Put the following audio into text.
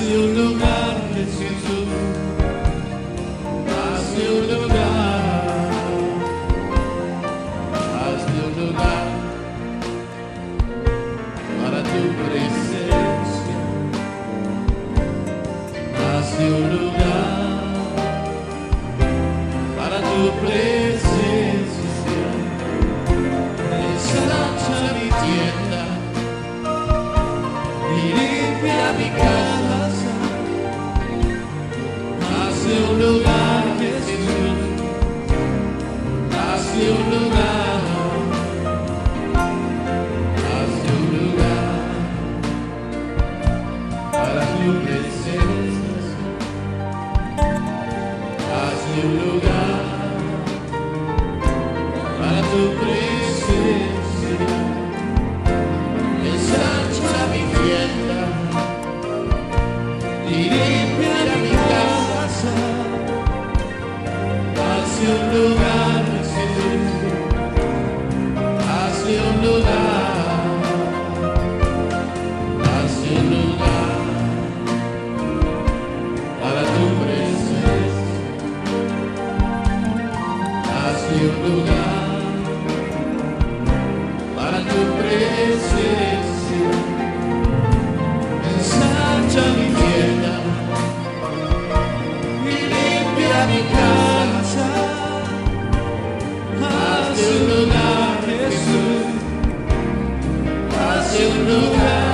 hazte un lugar, Jesús, hazte un lugar, hazte un lugar para tu presencia, hazte un lugar para tu presencia, ensancha mi tienda y limpia mi casa, hazte un lugar, Jesús, hazte un lugar, hazte un lugar para tu presencia, hazte un lugar para tu presencia, ensancha mi tienda y limpia mi casa, hazte un lugar, Jesús, hazte un lugar, hazte un lugar para tu presencia, hazte un lugar para tu presencia, ensancha mi tienda y limpia mi casa, hazte un lugar, Jesús, hazte un lugar.